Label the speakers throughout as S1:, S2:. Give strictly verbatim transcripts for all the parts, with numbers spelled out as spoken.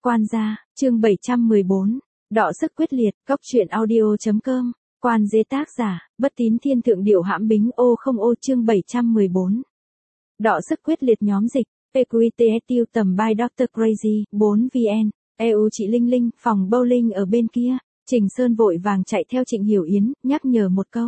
S1: Quan gia, chương bảy trăm mười bốn, đọ sức quyết liệt, góc truyện audio.com, quan dế tác giả, bất tín thiên thượng điệu hãm bính ô không ô chương bảy trăm mười bốn. Đọ sức quyết liệt nhóm dịch, Equity tầm by doctor Crazy, bốn vn, e u chị Linh Linh, phòng bowling ở bên kia, Trình Sơn vội vàng chạy theo Trịnh Hiểu Yến, nhắc nhở một câu.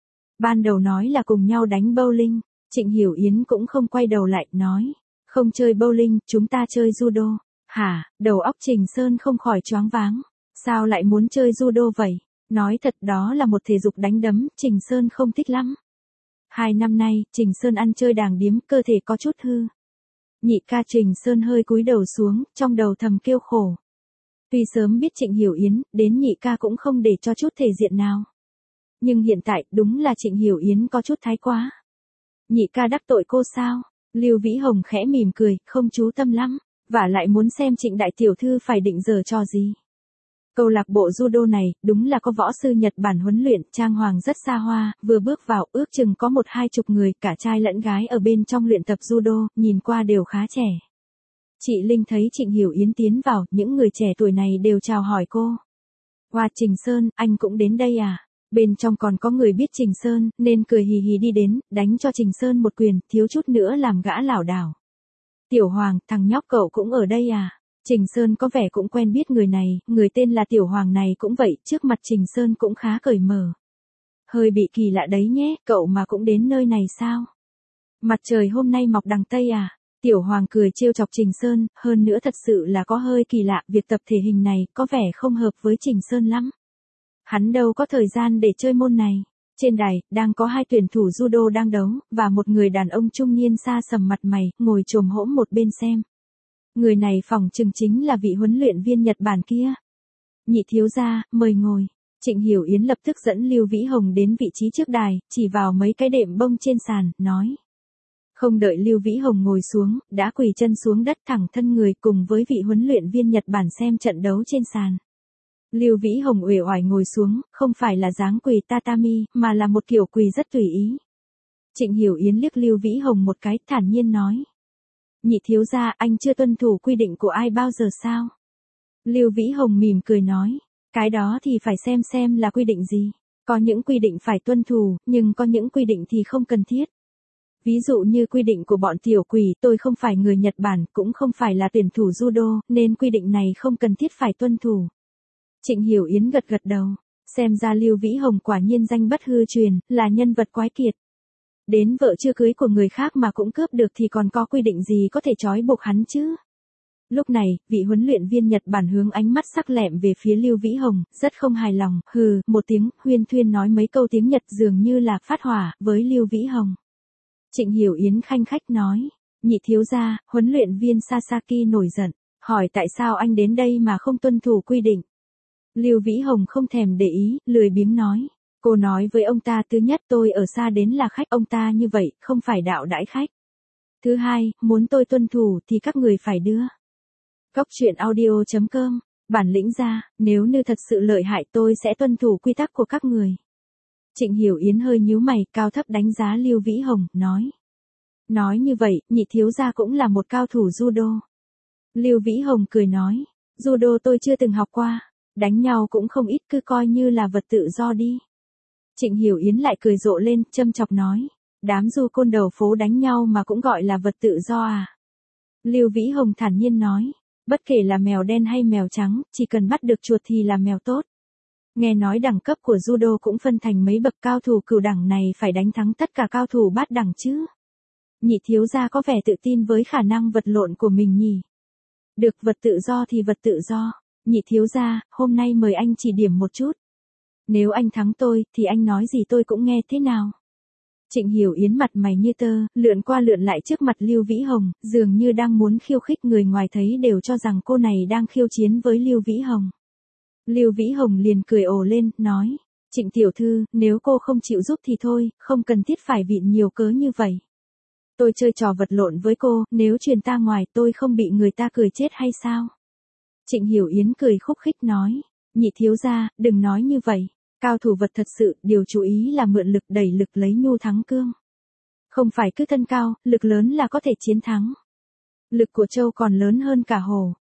S1: Ban đầu nói là cùng nhau đánh bowling, Trịnh Hiểu Yến cũng không quay đầu lại, nói, không chơi bowling, chúng ta chơi judo. Hả, đầu óc Trình Sơn không khỏi choáng váng, sao lại muốn chơi judo vậy? Nói thật đó là một thể dục đánh đấm, Trình Sơn không thích lắm. Hai năm nay, Trình Sơn ăn chơi đàng điếm, cơ thể có chút hư. Nhị ca Trình Sơn hơi cúi đầu xuống, trong đầu thầm kêu khổ. Tuy sớm biết Trịnh Hiểu Yến, đến nhị ca cũng không để cho chút thể diện nào. Nhưng hiện tại, đúng là Trịnh Hiểu Yến có chút thái quá. Nhị ca đắc tội cô sao? Lưu Vĩ Hồng khẽ mỉm cười, không chú tâm lắm. Và lại muốn xem Trịnh đại tiểu thư phải định giờ cho gì. Câu lạc bộ judo này, đúng là có võ sư Nhật Bản huấn luyện, trang hoàng rất xa hoa, vừa bước vào, ước chừng có một hai chục người, cả trai lẫn gái ở bên trong luyện tập judo, nhìn qua đều khá trẻ. Chị Linh thấy Trịnh Hiểu Yến tiến vào, những người trẻ tuổi này đều chào hỏi cô. Hoa Trình Sơn, anh cũng đến đây à? Bên trong còn có người biết Trình Sơn, nên cười hì hì đi đến, đánh cho Trình Sơn một quyền, thiếu chút nữa làm gã lảo đảo. Tiểu Hoàng, thằng nhóc cậu cũng ở đây à? Trình Sơn có vẻ cũng quen biết người này, người tên là Tiểu Hoàng này cũng vậy, trước mặt Trình Sơn cũng khá cởi mở. Hơi bị kỳ lạ đấy nhé, cậu mà cũng đến nơi này sao? Mặt trời hôm nay mọc đằng Tây à? Tiểu Hoàng cười trêu chọc Trình Sơn, hơn nữa thật sự là có hơi kỳ lạ, việc tập thể hình này có vẻ không hợp với Trình Sơn lắm. Hắn đâu có thời gian để chơi môn này. Trên đài, đang có hai tuyển thủ judo đang đấu, và một người đàn ông trung niên xa sầm mặt mày, ngồi chồm hổm một bên xem. Người này phỏng chừng chính là vị huấn luyện viên Nhật Bản kia. Nhị thiếu gia, mời ngồi. Trịnh Hiểu Yến lập tức dẫn Lưu Vĩ Hồng đến vị trí trước đài, chỉ vào mấy cái đệm bông trên sàn, nói. Không đợi Lưu Vĩ Hồng ngồi xuống, đã quỳ chân xuống đất thẳng thân người cùng với vị huấn luyện viên Nhật Bản xem trận đấu trên sàn. Lưu Vĩ Hồng uể oải ngồi xuống, không phải là dáng quỳ tatami, mà là một kiểu quỳ rất tùy ý. Trịnh Hiểu Yến liếc Lưu Vĩ Hồng một cái, thản nhiên nói. Nhị thiếu gia, anh chưa tuân thủ quy định của ai bao giờ sao? Lưu Vĩ Hồng mỉm cười nói. Cái đó thì phải xem xem là quy định gì. Có những quy định phải tuân thủ, nhưng có những quy định thì không cần thiết. Ví dụ như quy định của bọn tiểu quỷ, tôi không phải người Nhật Bản, cũng không phải là tuyển thủ judo, nên quy định này không cần thiết phải tuân thủ. Trịnh Hiểu Yến gật gật đầu, xem ra Lưu Vĩ Hồng quả nhiên danh bất hư truyền, là nhân vật quái kiệt. Đến vợ chưa cưới của người khác mà cũng cướp được thì còn có quy định gì có thể trói buộc hắn chứ? Lúc này, vị huấn luyện viên Nhật Bản hướng ánh mắt sắc lẹm về phía Lưu Vĩ Hồng, rất không hài lòng, hừ, một tiếng, huyên thuyên nói mấy câu tiếng Nhật dường như là phát hỏa với Lưu Vĩ Hồng. Trịnh Hiểu Yến khanh khách nói, nhị thiếu gia, huấn luyện viên Sasaki nổi giận, hỏi tại sao anh đến đây mà không tuân thủ quy định. Lưu Vĩ Hồng không thèm để ý, lười biếng nói. Cô nói với ông ta thứ nhất tôi ở xa đến là khách ông ta như vậy, không phải đạo đãi khách. Thứ hai, muốn tôi tuân thủ thì các người phải đưa. Góc truyện audio.com, bản lĩnh ra, nếu như thật sự lợi hại tôi sẽ tuân thủ quy tắc của các người. Trịnh Hiểu Yến hơi nhíu mày, cao thấp đánh giá Lưu Vĩ Hồng, nói. Nói như vậy, nhị thiếu gia cũng là một cao thủ judo. Lưu Vĩ Hồng cười nói, judo tôi chưa từng học qua. Đánh nhau cũng không ít, cứ coi như là vật tự do đi. Trịnh Hiểu Yến lại cười rộ lên, châm chọc nói. Đám du côn đầu phố đánh nhau mà cũng gọi là vật tự do à? Lưu Vĩ Hồng thản nhiên nói. Bất kể là mèo đen hay mèo trắng, chỉ cần bắt được chuột thì là mèo tốt. Nghe nói đẳng cấp của judo cũng phân thành mấy bậc, cao thủ cửu đẳng này phải đánh thắng tất cả cao thủ bát đẳng chứ. Nhị thiếu gia có vẻ tự tin với khả năng vật lộn của mình nhỉ. Được, vật tự do thì vật tự do. Nhị thiếu gia, hôm nay mời anh chỉ điểm một chút. Nếu anh thắng tôi, thì anh nói gì tôi cũng nghe thế nào. Trịnh Hiểu Yến mặt mày như tơ, lượn qua lượn lại trước mặt Lưu Vĩ Hồng, dường như đang muốn khiêu khích, người ngoài thấy đều cho rằng cô này đang khiêu chiến với Lưu Vĩ Hồng. Lưu Vĩ Hồng liền cười ồ lên, nói. Trịnh tiểu thư, nếu cô không chịu giúp thì thôi, không cần thiết phải vịn nhiều cớ như vậy. Tôi chơi trò vật lộn với cô, nếu truyền ta ngoài tôi không bị người ta cười chết hay sao? Trịnh Hiểu Yến cười khúc khích nói, nhị thiếu gia, đừng nói như vậy, cao thủ vật thật sự, điều chú ý là mượn lực đẩy lực lấy nhu thắng cương. Không phải cứ thân cao, lực lớn là có thể chiến thắng. Lực của trâu còn lớn hơn cả hổ,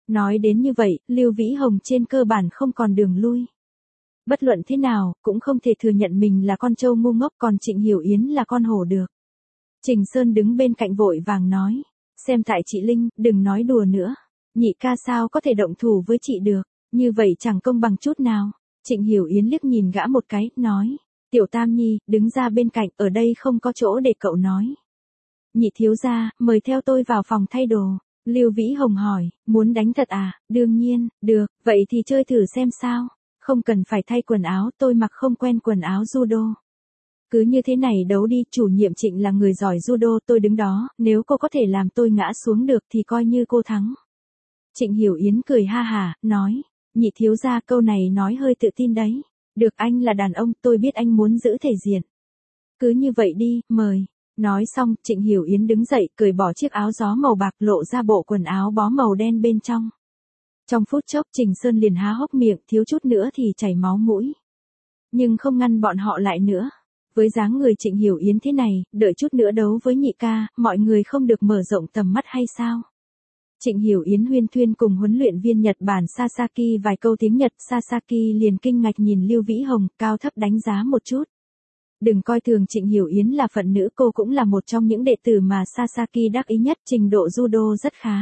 S1: Nói đến như vậy, Lưu Vĩ Hồng trên cơ bản không còn đường lui. Bất luận thế nào, cũng không thể thừa nhận mình là con trâu ngu ngốc, còn Trịnh Hiểu Yến là con hổ được. Trình Sơn đứng bên cạnh vội vàng nói. Xem tại chị Linh, đừng nói đùa nữa. Nhị ca sao có thể động thủ với chị được, như vậy chẳng công bằng chút nào. Trịnh Hiểu Yến liếc nhìn gã một cái, nói. Tiểu Tam Nhi, đứng ra bên cạnh, ở đây không có chỗ để cậu nói. Nhị thiếu gia, mời theo tôi vào phòng thay đồ. Lưu Vĩ Hồng hỏi, muốn đánh thật à? Đương nhiên, được, vậy thì chơi thử xem sao. Không cần phải thay quần áo, tôi mặc không quen quần áo judo. Cứ như thế này đấu đi, chủ nhiệm Trịnh là người giỏi judo, tôi đứng đó, nếu cô có thể làm tôi ngã xuống được thì coi như cô thắng. Trịnh Hiểu Yến cười ha hà, nói, nhị thiếu gia câu này nói hơi tự tin đấy. Được, anh là đàn ông, tôi biết anh muốn giữ thể diện. Cứ như vậy đi, mời. Nói xong, Trịnh Hiểu Yến đứng dậy, cởi bỏ chiếc áo gió màu bạc, lộ ra bộ quần áo bó màu đen bên trong. Trong phút chốc, Trình Sơn liền há hốc miệng, thiếu chút nữa thì chảy máu mũi. Nhưng không ngăn bọn họ lại nữa. Với dáng người Trịnh Hiểu Yến thế này, đợi chút nữa đấu với nhị ca, mọi người không được mở rộng tầm mắt hay sao? Trịnh Hiểu Yến huyên thuyên cùng huấn luyện viên Nhật Bản Sasaki vài câu tiếng Nhật, Sasaki liền kinh ngạc nhìn Lưu Vĩ Hồng, cao thấp đánh giá một chút. Đừng coi thường Trịnh Hiểu Yến là phận nữ, cô cũng là một trong những đệ tử mà Sasaki đắc ý nhất, trình độ judo rất khá.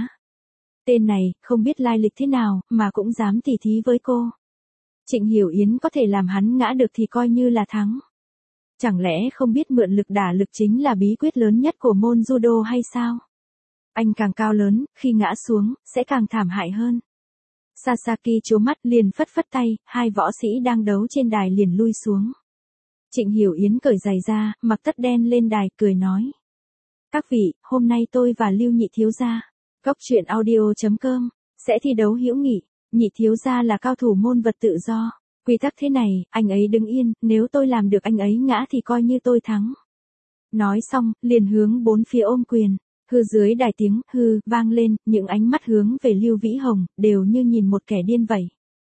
S1: Tên này, không biết lai lịch thế nào, mà cũng dám tỉ thí với cô. Trịnh Hiểu Yến có thể làm hắn ngã được thì coi như là thắng. Chẳng lẽ không biết mượn lực đả lực chính là bí quyết lớn nhất của môn judo hay sao? Anh càng cao lớn, khi ngã xuống, sẽ càng thảm hại hơn. Sasaki trố mắt liền phất phất tay, hai võ sĩ đang đấu trên đài liền lui xuống. Trịnh Hiểu Yến cởi giày ra, mặc tất đen lên đài, cười nói. Các vị, hôm nay tôi và Lưu nhị thiếu gia, Góc truyện audio chấm com, sẽ thi đấu hữu nghị. Nhị thiếu gia là cao thủ môn vật tự do. Quy tắc thế này, anh ấy đứng yên, nếu tôi làm được anh ấy ngã thì coi như tôi thắng. Nói xong, liền hướng bốn phía ôm quyền. Hư dưới đài tiếng hư vang lên, những ánh mắt hướng về Lưu Vĩ Hồng, đều như nhìn một kẻ điên vậy.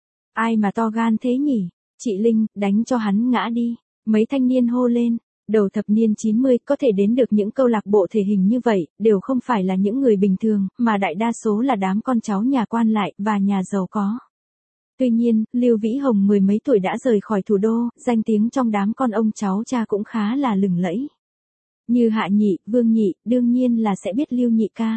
S1: Ai mà to gan thế nhỉ? Chị Linh, đánh cho hắn ngã đi. Mấy thanh niên hô lên. Đầu thập niên chín mươi có thể đến được những câu lạc bộ thể hình như vậy, đều không phải là những người bình thường, mà đại đa số là đám con cháu nhà quan lại và nhà giàu có. Tuy nhiên, Lưu Vĩ Hồng mười mấy tuổi đã rời khỏi thủ đô, danh tiếng trong đám con ông cháu cha cũng khá là lừng lẫy. Như Hạ Nhị, Vương Nhị, đương nhiên là sẽ biết Lưu nhị ca.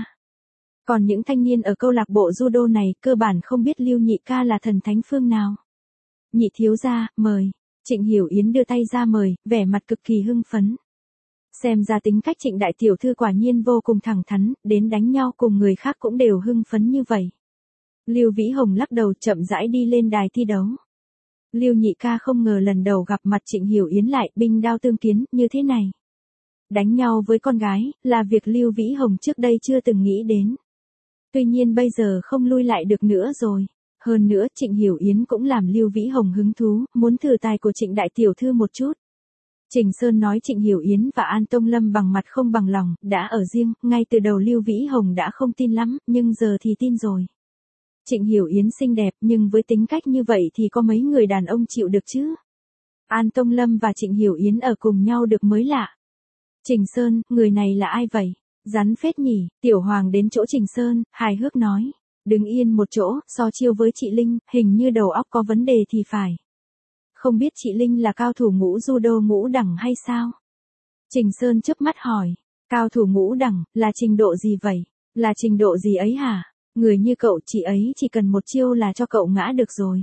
S1: Còn những thanh niên ở câu lạc bộ judo này, cơ bản không biết Lưu nhị ca là thần thánh phương nào. Nhị thiếu gia, mời. Trịnh Hiểu Yến đưa tay ra mời, vẻ mặt cực kỳ hưng phấn. Xem ra tính cách Trịnh đại tiểu thư quả nhiên vô cùng thẳng thắn, đến đánh nhau cùng người khác cũng đều hưng phấn như vậy. Lưu Vĩ Hồng lắc đầu chậm rãi đi lên đài thi đấu. Lưu nhị ca không ngờ lần đầu gặp mặt Trịnh Hiểu Yến lại binh đao tương kiến như thế này. Đánh nhau với con gái, là việc Lưu Vĩ Hồng trước đây chưa từng nghĩ đến. Tuy nhiên bây giờ không lui lại được nữa rồi. Hơn nữa Trịnh Hiểu Yến cũng làm Lưu Vĩ Hồng hứng thú, muốn thử tài của Trịnh đại tiểu thư một chút. Trình Sơn nói Trịnh Hiểu Yến và An Tông Lâm bằng mặt không bằng lòng, đã ở riêng, ngay từ đầu Lưu Vĩ Hồng đã không tin lắm, nhưng giờ thì tin rồi. Trịnh Hiểu Yến xinh đẹp, nhưng với tính cách như vậy thì có mấy người đàn ông chịu được chứ? An Tông Lâm và Trịnh Hiểu Yến ở cùng nhau được mới lạ. Trình Sơn, người này là ai vậy? Rắn phết nhỉ? Tiểu Hoàng đến chỗ Trình Sơn, hài hước nói. Đứng yên một chỗ, so chiêu với chị Linh, hình như đầu óc có vấn đề thì phải. Không biết chị Linh là cao thủ ngũ judo ngũ đẳng hay sao? Trình Sơn chớp mắt hỏi. Cao thủ ngũ đẳng, là trình độ gì vậy? Là trình độ gì ấy hả? Người như cậu, chị ấy chỉ cần một chiêu là cho cậu ngã được rồi.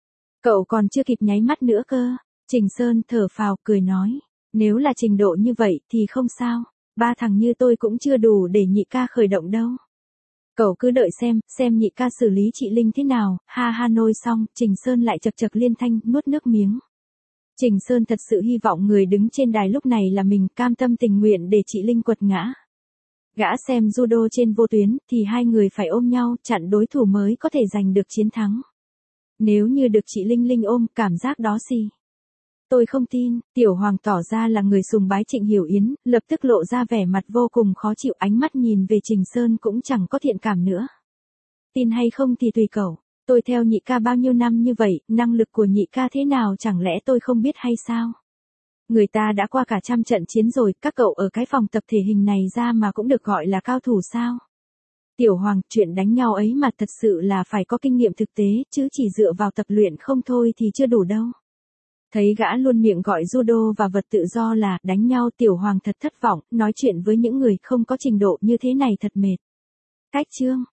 S1: Cậu còn chưa kịp nháy mắt nữa cơ. Trình Sơn thở phào, cười nói. Nếu là trình độ như vậy thì không sao. Ba thằng như tôi cũng chưa đủ để nhị ca khởi động đâu. Cậu cứ đợi xem, xem nhị ca xử lý chị Linh thế nào. Ha ha. Nôi xong, Trình Sơn lại chật chật liên thanh, nuốt nước miếng. Trình Sơn thật sự hy vọng người đứng trên đài lúc này là mình, cam tâm tình nguyện để chị Linh quật ngã. Gã xem judo trên vô tuyến, thì hai người phải ôm nhau, chặn đối thủ mới có thể giành được chiến thắng. Nếu như được chị Linh Linh ôm, cảm giác đó gì? Tôi không tin. Tiểu Hoàng tỏ ra là người sùng bái Trịnh Hiểu Yến, lập tức lộ ra vẻ mặt vô cùng khó chịu, ánh mắt nhìn về Trình Sơn cũng chẳng có thiện cảm nữa. Tin hay không thì tùy cậu. Tôi theo nhị ca bao nhiêu năm như vậy, năng lực của nhị ca thế nào chẳng lẽ tôi không biết hay sao? Người ta đã qua cả trăm trận chiến rồi, các cậu ở cái phòng tập thể hình này ra mà cũng được gọi là cao thủ sao? Tiểu Hoàng, chuyện đánh nhau ấy mà thật sự là phải có kinh nghiệm thực tế, chứ chỉ dựa vào tập luyện không thôi thì chưa đủ đâu. Thấy gã luôn miệng gọi judo và vật tự do là đánh nhau, Tiểu Hoàng thật thất vọng, nói chuyện với những người không có trình độ như thế này thật mệt. Cách chương